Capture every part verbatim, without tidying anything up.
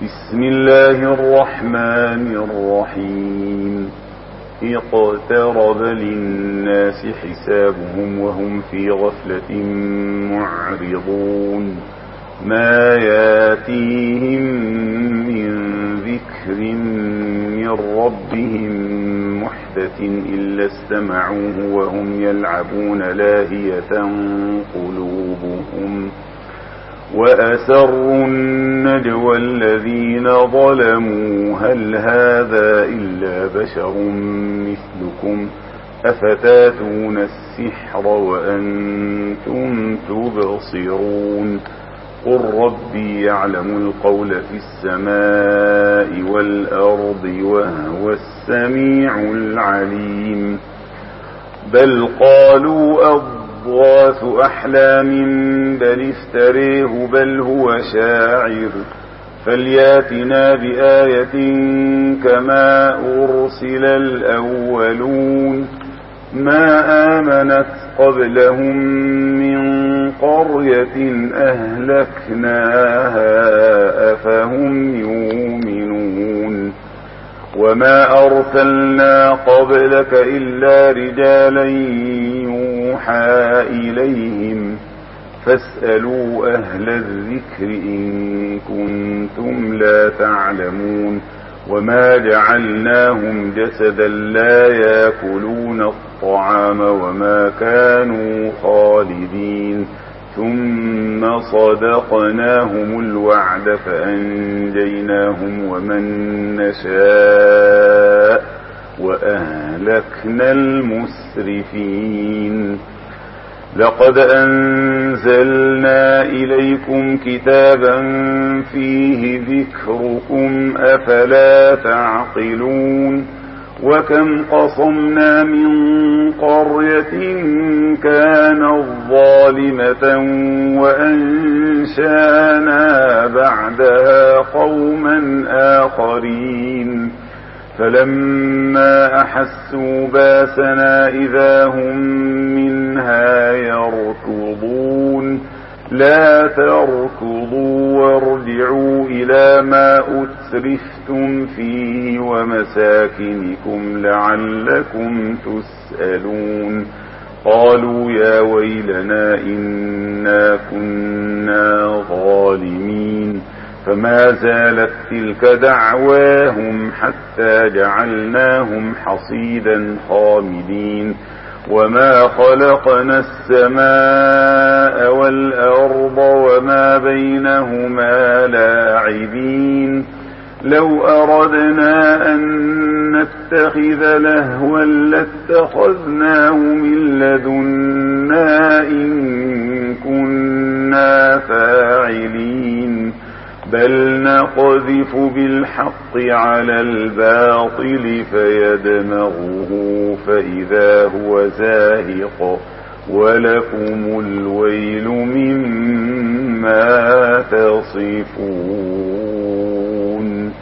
بسم الله الرحمن الرحيم اقترب للناس حسابهم وهم في غفلة معرضون ما ياتيهم من ذكر من ربهم محدث إلا استمعوه وهم يلعبون لاهية قلوبهم وأسروا النجوى الذين ظلموا هل هذا إلا بشر مثلكم أفتاتون السحر وأنتم تبصرون قل ربي يعلم القول في السماء والأرض وهو السميع العليم بل قالوا أضغاث أحلام بل افتريه بل هو شاعر فلياتنا بآية كما أرسل الأولون ما آمنت قبلهم من قرية أهلكناها أفهم يؤمنون وما أرسلنا قبلك إلا رجالا يوحى إليهم فاسألوا أهل الذكر إن كنتم لا تعلمون وما جعلناهم جسدا لا يأكلون الطعام وما كانوا خالدين ثم صدقناهم الوعد فأنجيناهم ومن نشاء وأهلكنا المسرفين لقد أنزلنا إليكم كتابا فيه ذكركم أفلا تعقلون وكم قصمنا من قرية كانت ظالمة وأنشانا بعدها قوما آخرين فلما أحسوا باسنا إذا هم منها يركضون لا تركضوا وارجعوا إلى ما أترفتم فيه ومساكنكم لعلكم تسألون قالوا يا ويلنا إنا كنا ظالمين فما زالت تلك دعواهم حتى جعلناهم حصيدا خامدين وما خلقنا السماء والأرض وما بينهما لاعبين لو أردنا أن نتخذ لهوا لاتخذناه من لدنا إن كنا فاعلين بل نقذف بالحق على الباطل فيدمغه فإذا هو زاهق ولكم الويل مما تصفون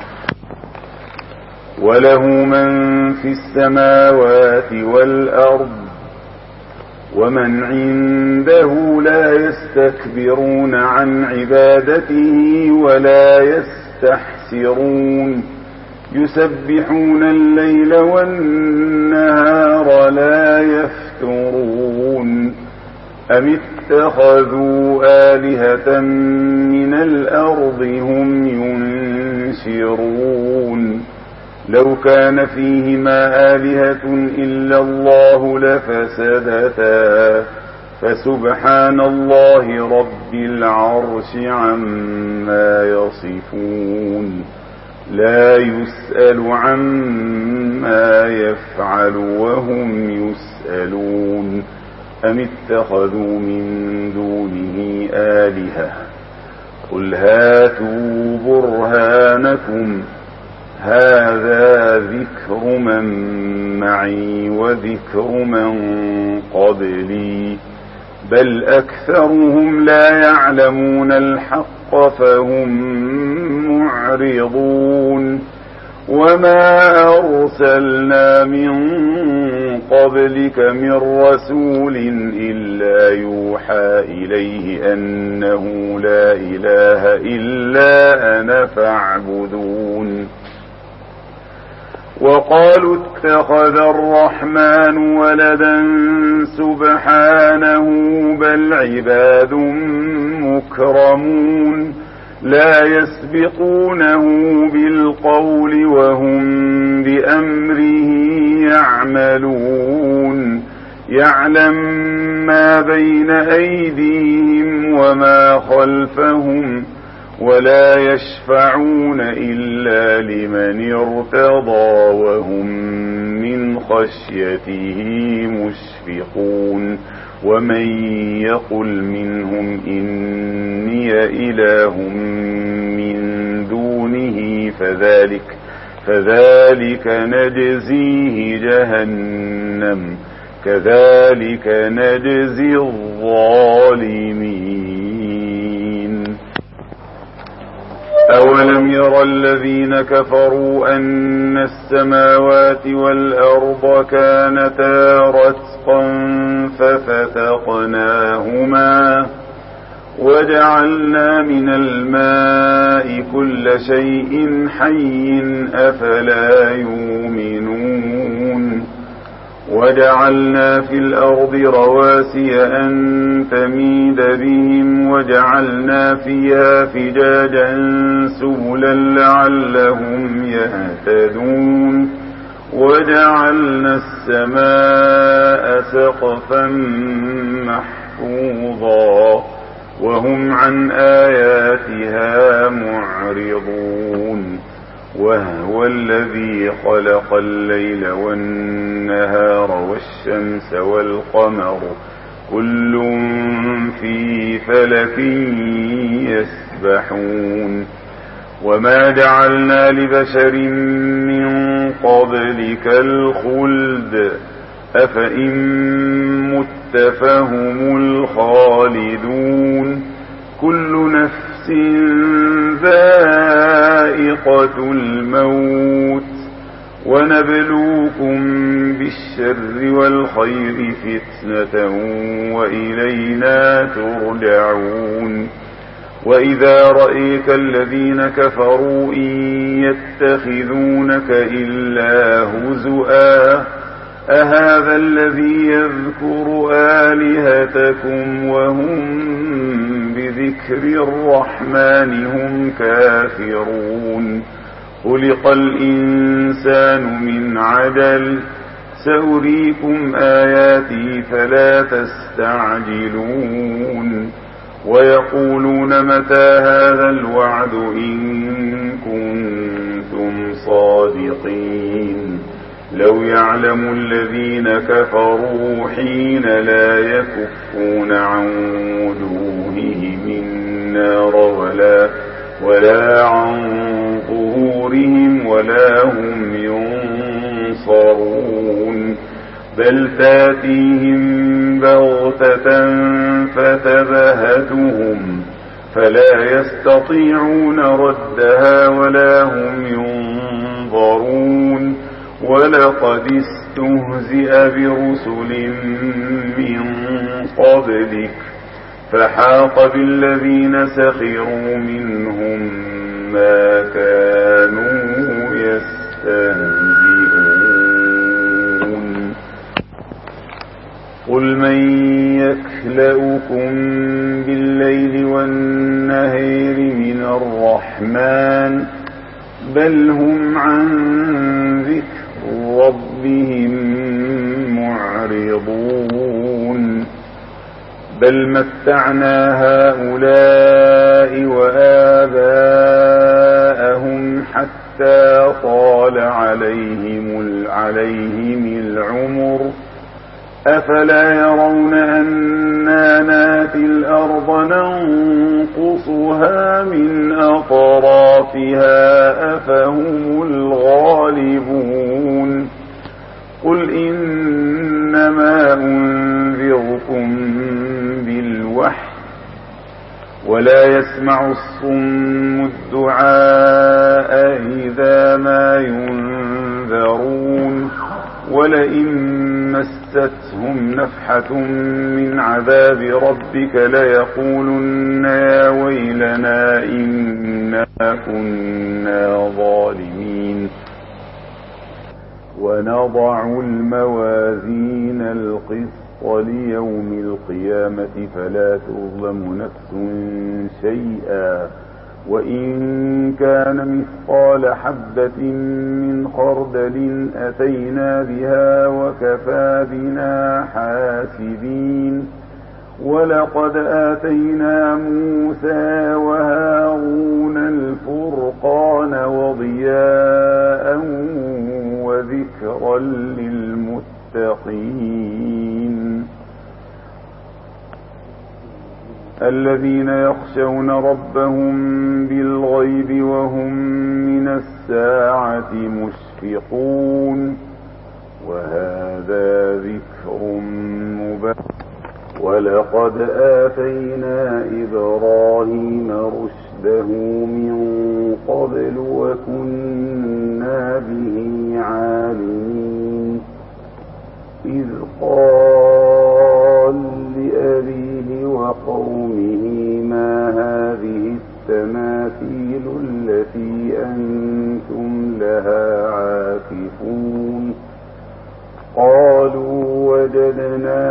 وله من في السماوات والأرض ومن عنده لا يستكبرون عن عبادته ولا يستحسرون يسبحون الليل والنهار لا يفترون أم اتخذوا آلهة من الأرض هم ينشرون لو كان فيهما آلهة إلا الله لفسدتا فسبحان الله رب العرش عما يصفون لا يسأل عما يفعل وهم يسألون أم اتخذوا من دونه آلهة قل هاتوا برهانكم هذا ذكر من معي وذكر من قبلي بل أكثرهم لا يعلمون الحق فهم معرضون وما أرسلنا من قبلك من رسول إلا يوحى إليه أنه لا إله إلا أنا فاعبدون وقالوا اتخذ الرحمن ولدا سبحانه بل عباد مكرمون لا يسبقونه بالقول وهم بأمره يعملون يعلم ما بين أيديهم وما خلفهم ولا يشفعون إلا لمن ارتضى وهم من خشيته مشفقون ومن يقل منهم إني إله من دونه فذلك فذلك نجزيه جهنم كذلك نجزي الظالمين أولم ير الذين كفروا أن السماوات والأرض كانتا رتقا ففتقناهما وجعلنا من الماء كل شيء حي أفلا يؤمنون وجعلنا في الأرض رواسي أن تميد بهم وجعلنا فيها فجاجا سبلا لعلهم يهتدون وجعلنا السماء سقفا محفوظا وهم عن آياتها معرضون وهو الذي خلق الليل والنهار والشمس والقمر كل في فلك يسبحون وما جعلنا لبشر من قبلك الخلد أفإن مت فهم الخالدون كل نفس ذائقة الموت ونبلوكم بالشر والخير فتنة وإلينا ترجعون وإذا رأيك الذين كفروا إن يتخذونك إلا هزؤا أهذا الذي يذكر آلهتكم وهم بذكر الرحمن هم كافرون خلق الإنسان من عجل سأريكم آياتي فلا تستعجلون ويقولون متى هذا الوعد إن كنتم صادقين لو يعلم الذين كفروا حين لا يكفون عن وجوههم النار ولا ولا عن ظهورهم ولا هم ينصرون بل تاتيهم بغتة فتبهتهم فلا يستطيعون ردها ولا هم ينظرون ولقد استهزئ برسل من قبلك فحاق بالذين سخروا منهم ما كانوا يستهزئون قل من يكلؤكم بالليل والنهار من الرحمن بل هم عن ذكر ربهم معرضون بل متعنا هؤلاء وآباءهم حتى طال عليهم عليهم العمر أفلا يرون أنا ناتي الأرض ننقصها من أطرافها أفهم الغالبون قل إنما أنذركم بالوحي ولا يسمع الصم الدعاء إذا ما ينذرون ولئن مستهم نفحة من عذاب ربك ليقولن يا ويلنا إنا كنا ظالمين. ونضع الموازين القسط ليوم القيامة فلا تظلم نفس شيئا وإن كان مثقال حبة من خردل أتينا بها وكفى بنا حاسبين. ولقد آتينا موسى وهارون الفرقان وضياء وذكرا للمتقين الذين يخشون ربهم بالغيب وهم من الساعة مشفقون. وهذا ذكر مبين. ولقد آتينا إبراهيم رشده من قبل وكنا به عالمين. إذ قال لأبيه وقومه ما هذه التماثيل التي أنتم لها عاكفون؟ قالوا وجدنا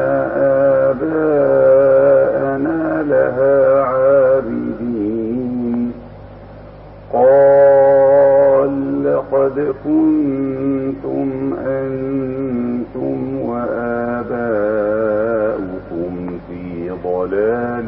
آباءنا لها عابدين. قال لقد كنتم أنتم وآباؤكم في ضلال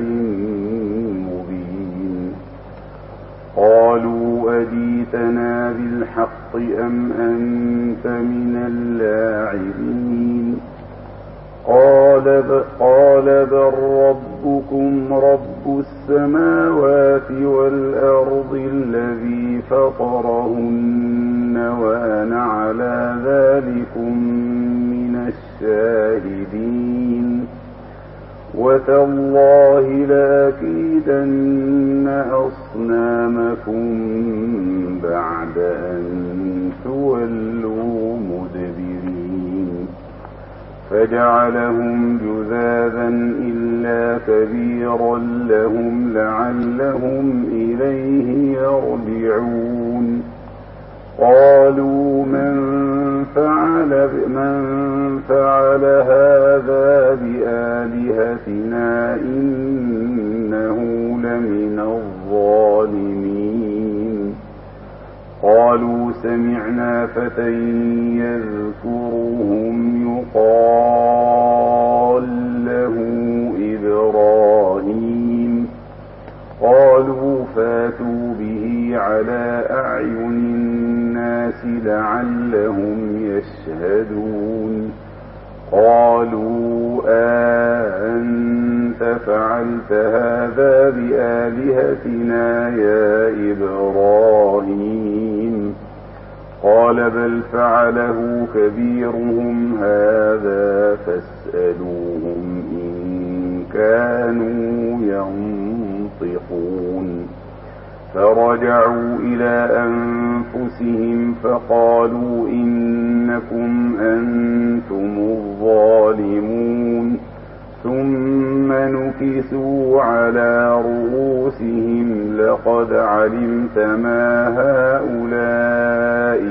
مبين. قالوا أجيتنا بالحق أم أنت من اللاعبين؟ قال قال بل ربكم رب السماوات والأرض الذي فطرهن وأنا على ذلكم من الشاهدين. وتالله لأكيدن أصنامكم بعد أن تولوا مدبرين. فجعلهم جذاذا إلا كبيرا لهم لعلهم إليه يرجعون. قالوا من فعل من فعل هذا بآلهتنا إنه لمن الظالمين. قالوا سمعنا فتى يذكرهم يقال له إبراهيم. قالوا فاتوا به على أعين الناس لعلهم يشهدون. قالوا أأنت فعلت هذا بآلهتنا يا إبراهيم؟ قال بل فعله كبيرهم هذا فاسألوهم إن كانوا ينطقون. فرجعوا إلى أنفسهم فقالوا إنكم أنتم الظالمون. ثم نكسوا على رؤوسهم لقد علمت ما هؤلاء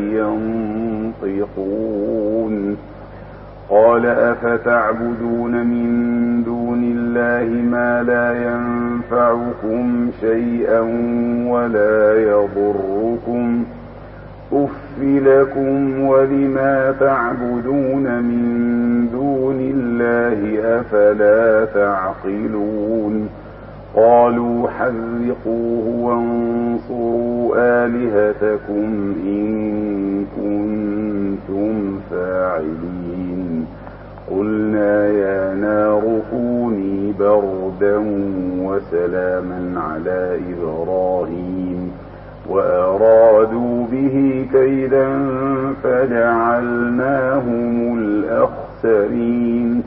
ينطقون. قال أفتعبدون من دون الله ما لا ينفعكم شيئا ولا يضركم؟ أف لكم ولما تعبدون من دون الله أفلا تعقلون. قالوا حرقوه وانصروا آلهتكم إن كنتم فاعلين. قلنا يا نار كوني بردا وسلاما على إبراهيم وأرادوا به كيدا فجعلناهم الأخسرين.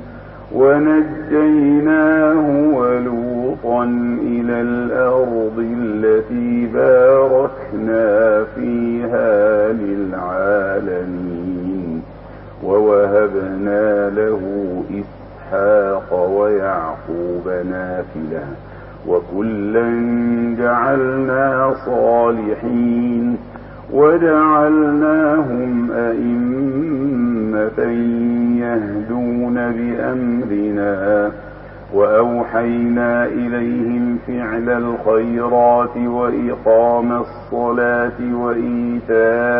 ونجيناه ولوطا إلى الأرض التي باركنا فيها للعالمين. ووهبنا له إسحاق ويعقوب نافلة وكلا جعلنا صالحين وجعلناهم أئمة يهدون بأمرنا وأوحينا إليهم فعل الخيرات وإقام الصلاة وإيتاء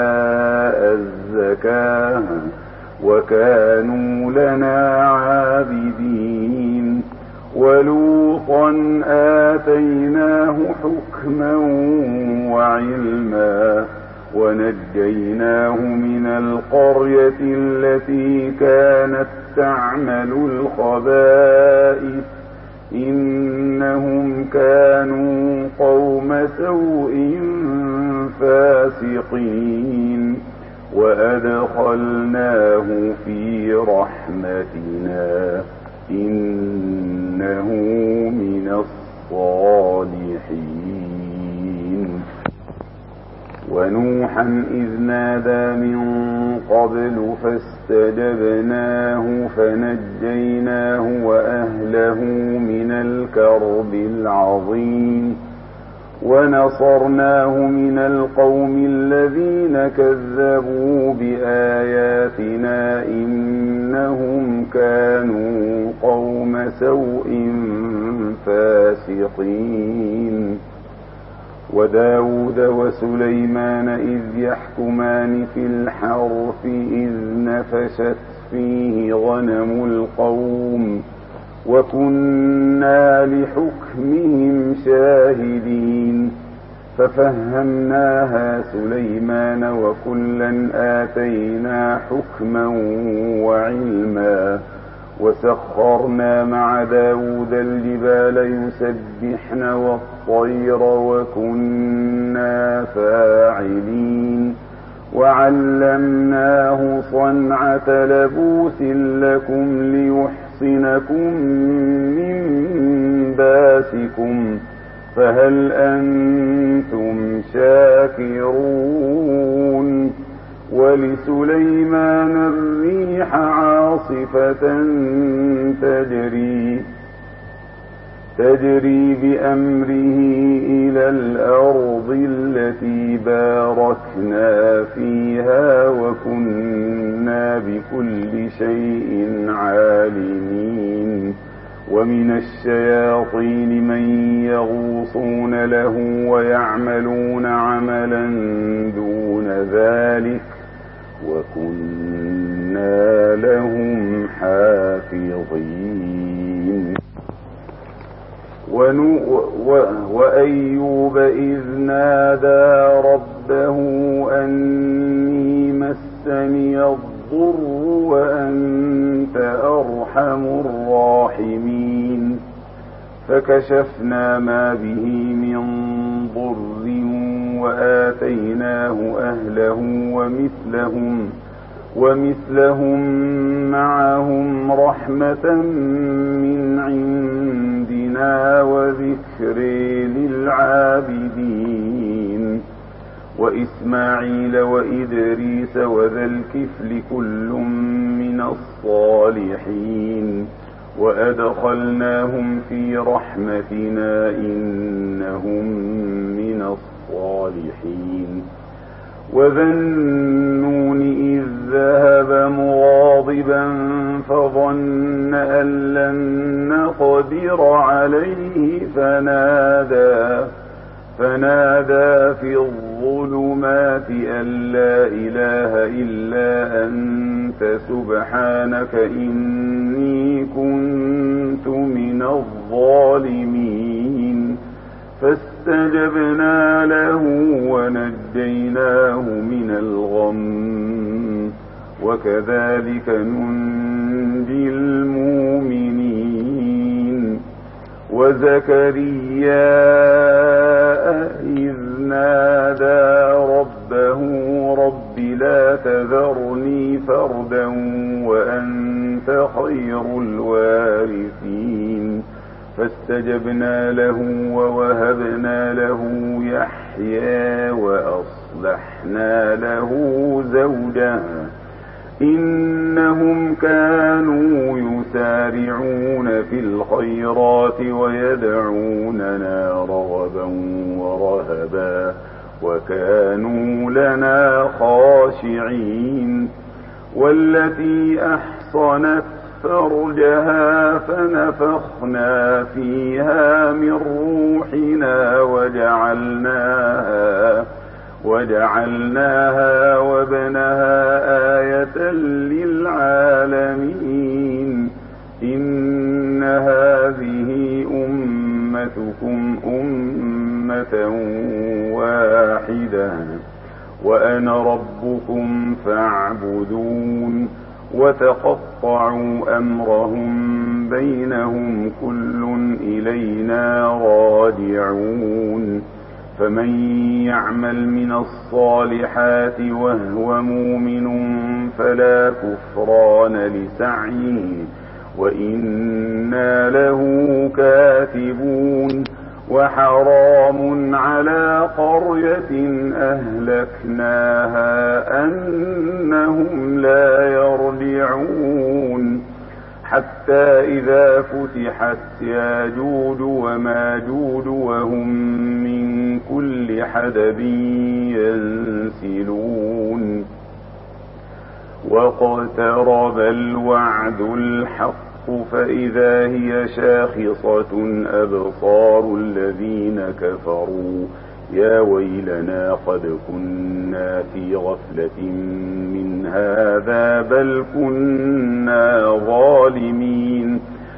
الزكاة وكانوا لنا عابدين ولوطا آتيناه حكما وعلما ونجيناه من القرية التي كانت تعمل الخبائث إنهم كانوا قوم سوء فاسقين وأدخلناه في رحمتنا إنه من الصالحين ونوحا إذ نادى من قبل فاستجبناه فنجيناه وأهله من الكرب العظيم ونصرناه من القوم الذين كذبوا بآياتنا إنهم كانوا قوم سوء فاسقين وداود وسليمان إذ يحكمان في الحرث إذ نفشت فيه غنم القوم وكنا لحكمهم شاهدين ففهمناها سليمان وكلا آتينا حكما وعلما وسخرنا مع داود الجبال يسبحن والطير وكنا فاعلين وعلمناه صنعة لبوس لكم ليحصنكم من باسكم فهل أنتم شاكرون ولسليمان الريح عاصفة تجري تجري بأمره إلى الأرض التي باركنا فيها وكنا بكل شيء عالمين ومن الشياطين من يغوصون له ويعملون عملا دون ذلك وكنا لهم حافظين وأيوب إذ نادى ربه أني مسني الضر وأنت أرحم الراحمين فكشفنا ما به من ضر وآتيناه أهله ومثلهم ومثلهم معهم رحمة من عندنا وذكر للعابدين وإسماعيل وإدريس وذا الكفل كل من الصالحين وأدخلناهم في رحمتنا إنهم من الصالحين وذا النون إذ ذهب مغاضبا فظن أن لن نقدر عليه فنادى فنادى في الظلمات أن لا إله إلا أنت سبحانك إني كنت من الظالمين فاستجبنا له ونجيناه من الغم وكذلك ننجي المؤمنين وزكريا إذ نادى ربه رب لا تذرني فردا وأنت خير الوارثين فاستجبنا له ووهبنا له يحيى وأصلحنا له زوجه إنهم كانوا يسارعون في الخيرات ويدعوننا رغبا ورهبا وكانوا لنا خاشعين. والتي أحصنت فرجها فنفخنا فيها من روحنا وجعلناها وجعلناها وابنها آية للعالمين. إن هذه أمتكم أمة واحدة وأنا ربكم فاعبدون. وتقطعوا أمرهم بينهم كل إلينا راجعون. فمن يعمل من الصالحات وهو مؤمن فلا كفران لسعيه وإنا له كاتبون. وحرام على قرية أهلكناها أنهم لا يرجعون حتى إذا فتحت ياجوج وماجوج وهم من كل حدب ينسلون. واقترب الوعد الحق فإذا هي شاخصة أبصار الذين كفروا يا ويلنا قد كنا في غفلة من هذا بل كنا ظالمين.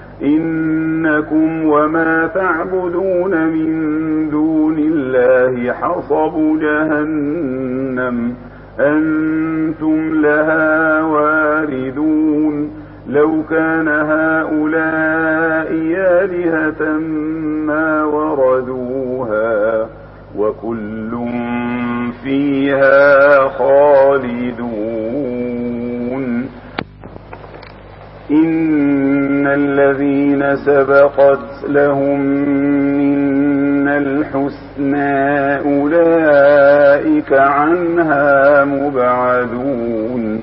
إنكم وما تعبدون من دون الله حصب جهنم أنتم لها واردون. لو كان هؤلاء آلهة ما وردوها وكل فيها خالدون. إن الذين سبقت لهم منا الحسنى أولئك عنها مبعدون.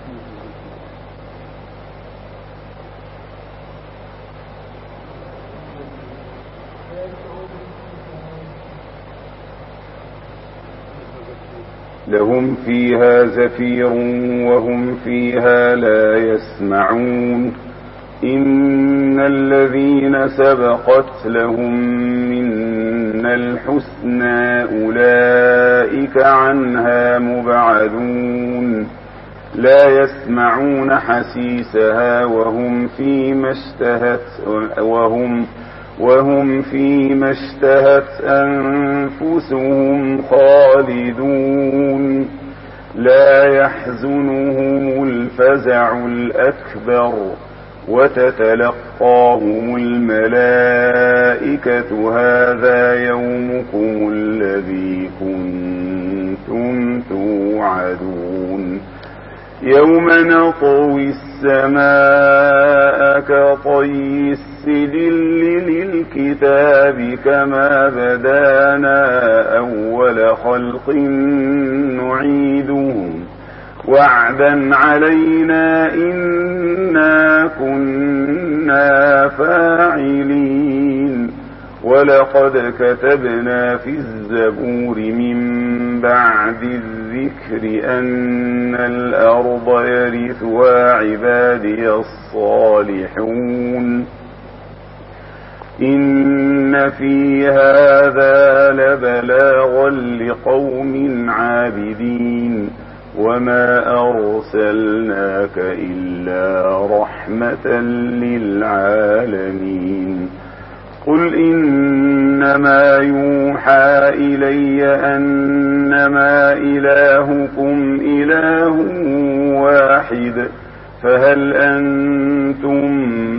لهم فيها زفير وهم فيها لا يسمعون. إن الذين سبقت لهم منا الحسنى أولئك عنها مبعدون. لا يسمعون حسيسها وهم فيما اشتهت وهم وهم فيما اشتهت أنفسهم خالدون. لا يحزنهم الفزع الأكبر وتتلقاهم الملائكة هذا يومكم الذي كنتم توعدون. يوم نطوي السماء كطي السجل للكتاب كما بدانا أول خلق نعيده وعدا علينا إنا كنا فاعلين. ولقد كتبنا في الزبور من بعد الذكر أن الأرض يرثها عبادي الصالحون. إن في هذا لبلاغا لقوم عابدين وما أرسلناك إلا رحمة للعالمين. قل إنما يوحى إلي أنما إلهكم إله واحد فهل أنتم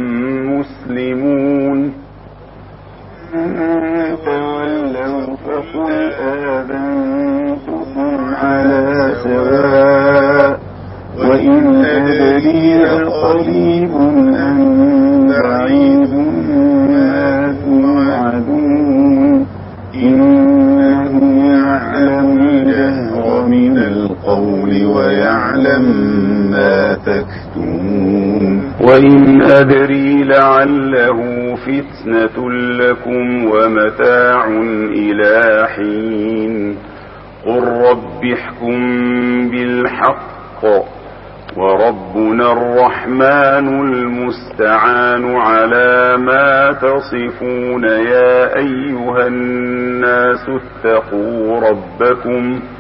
مسلمون؟ تولوا فقل آذنتكم على سواء وإن أدري قريب أم بعيد ما توعدون. إنه يعلم الجهر من القول ويعلم ما تكتمون وإن أدري لعله فتنة لكم ومتاع إلى حين قل رب احكم بالحق وربنا الرحمن المستعان على ما تصفون يا أيها الناس اتقوا ربكم